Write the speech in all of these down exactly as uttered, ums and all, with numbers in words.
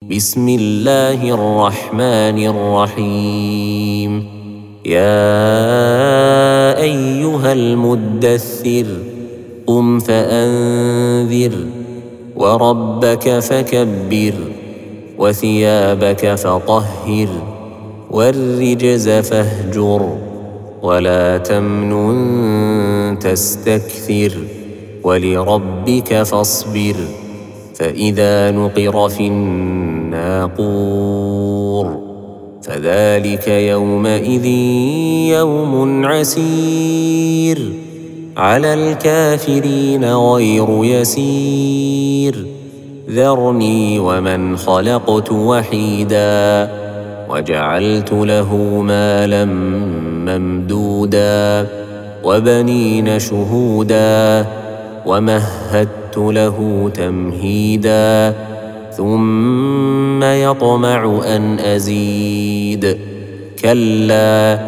بسم الله الرحمن الرحيم يا أيها المدثر قم فأنذر وربك فكبر وثيابك فطهر والرجز فاهجر ولا تمنن تستكثر ولربك فاصبر فإذا نقر في الناقور فذلك يومئذ يوم عسير على الكافرين غير يسير ذرني ومن خلقت وحيدا وجعلت له مالا ممدودا وبنين شهودا ومهدت له تمهيدا ثم يطمع أن أزيد كلا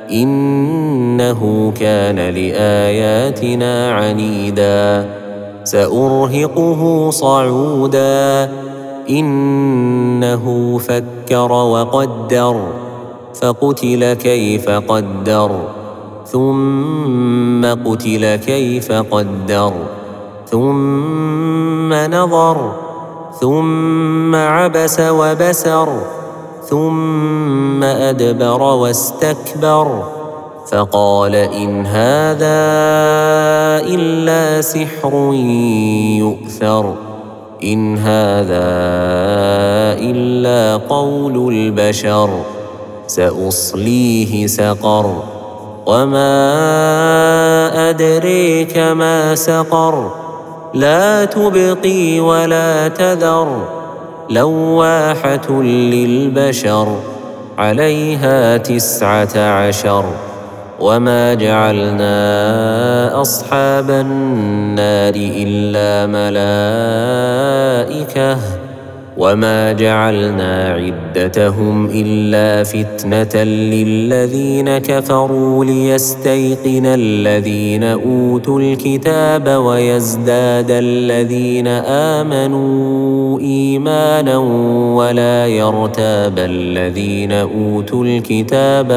إنه كان لآياتنا عنيدا سأرهقه صعودا إنه فكر وقدر فقتل كيف قدر ثم قتل كيف قدر ثم نظر ثم عبس وبسر ثم أدبر واستكبر فقال إن هذا إلا سحر يؤثر إن هذا إلا قول البشر سأصليه سقر وما أدريك ما سقر لا تبقي ولا تذر لواحة للبشر عليها تسعة عشر وما جعلنا أصحاب النار إلا ملائكة وما جعلنا عدتهم إلا فتنة للذين كفروا ليستيقن الذين أوتوا الكتاب ويزداد الذين آمنوا إيمانا ولا يرتاب الذين أوتوا الكتاب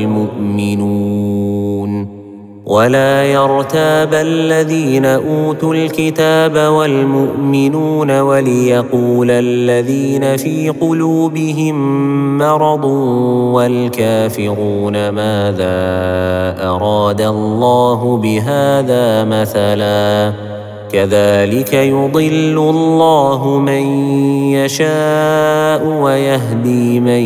والمؤمنون ولا يرتاب الذين أوتوا الكتاب والمؤمنون وليقول الذين في قلوبهم مرض والكافرون ماذا أراد الله بهذا مثلا كذلك يضل الله من يشاء ويهدي من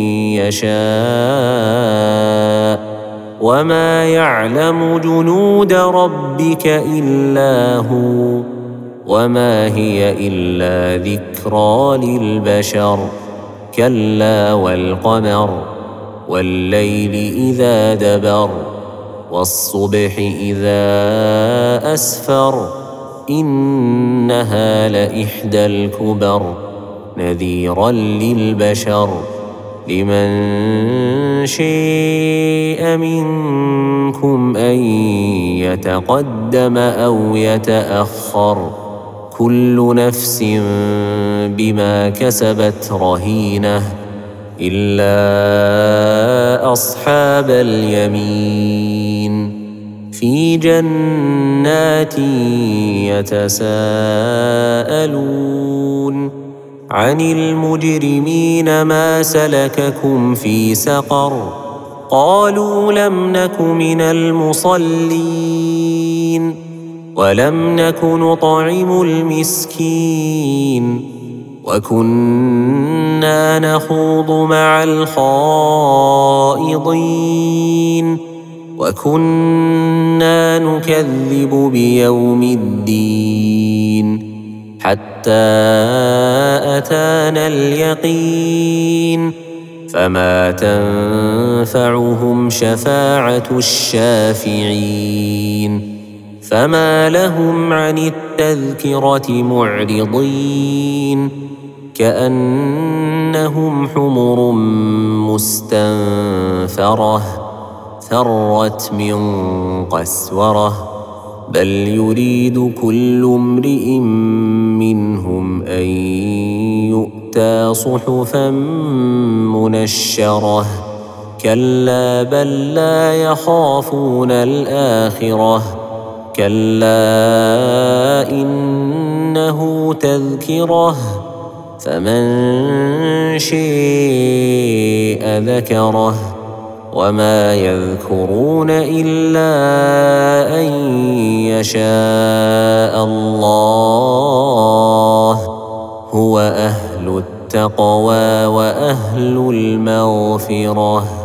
يشاء وما يعلم جنود ربك إلا هو وما هي إلا ذكرى للبشر كلا والقمر والليل إذا دبر والصبح إذا أسفر إنها لإحدى الكبر نذيرا للبشر لمن شاء منكم أن يتقدم أو يتأخر كل نفس بما كسبت رهينة إلا أصحاب اليمين في جنات يتساءلون عن المجرمين ما سلككم في سقر قالوا لم نك من المصلين ولم نك نطعم المسكين وكنا نخوض مع الخائضين وكنا نكذب بيوم الدين حتى أتانا اليقين فما تنفعهم شفاعة الشافعين فما لهم عن التذكرة معرضين كأنهم حمر مستنفرة فرت من قسورة بل يريد كل امرئ منهم أن يؤتى أوتيتا صحفا منشرة كلا بل لا يخافون الآخرة كلا إنه تذكرة فمن شيء ذكره وما يذكرون إلا أن يشاء الله هو أهل التقوى وأهل المغفرة.